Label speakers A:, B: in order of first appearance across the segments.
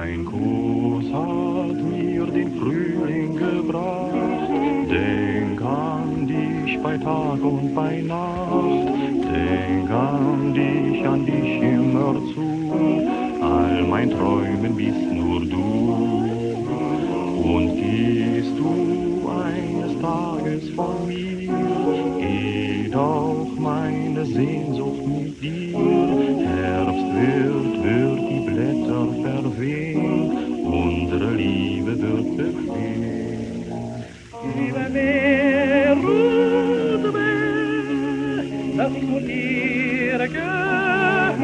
A: Dein Kuss hat mir den Frühling gebracht. Denk an dich bei Tag und bei Nacht. Denk an dich immerzu. All mein Träumen bist nur du. Und gehst du eines Tages von mir, geht auch meine Sehnsucht mit dir. Herbst wird die Blätter verwehen, unsere Liebe wird bestehen.
B: Über Meer und Meer, das von dir gehört,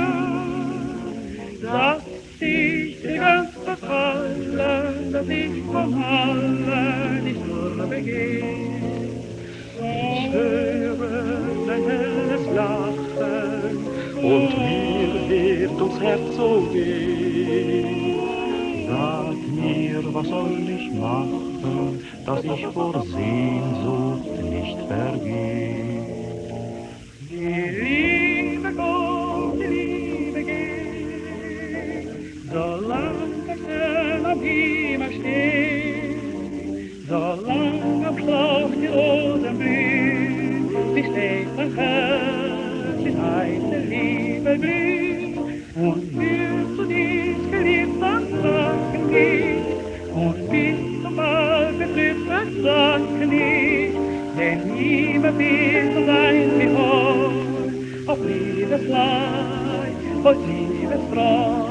B: dass ich dir ganz verfalle, dass ich von allen nicht nur begeh. Ich höre dein helles Lachen
A: Und mir wird ums Herz so weh. Sag mir, was soll ich machen, dass ich vor Sehnsucht nicht vergeh?
B: Die Liebe kommt, die Liebe geht, solange der Stern am Himmel steht, solange am Strauch die Rosen blühen, sie steht ein Herz in eine Liebe glüht, und willst du dich geliebt, dann sag nicht, und bist du mal betrübt, dann sag nicht, denn niemand wird so sein wie heute, auf Liebesleid, auf Liebesfreude.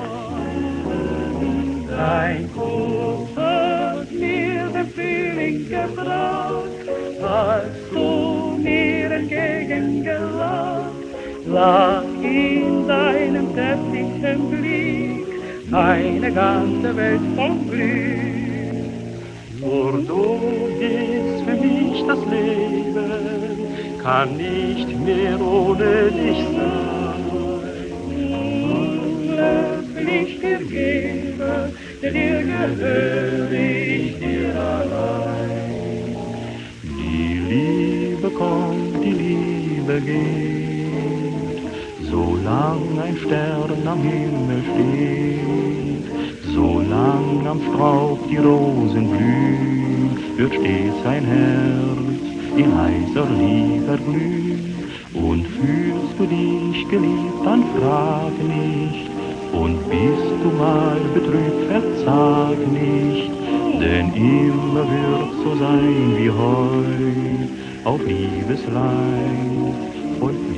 B: Dein Kuss hat mir den Frühling gebracht, als du mir entgegengelacht, lag in deinem zärtlichen Blick eine ganze Welt von Glück.
A: Nur du bist für mich das Leben, kann nicht mehr ohne dich sein.
B: Alles will ich dir geben, denn dir gehöre ich dir allein.
A: Die Liebe kommt, die Liebe geht, solang ein Stern am Himmel steht, solang am Strauch die Rosen blühen, wird stets ein Herz in heißer Liebe glühen. Und fühlst du dich geliebt, dann frag nicht, und bist du mal betrübt, verzag nicht, denn immer wird's so sein wie heut, auf Liebesleid, voll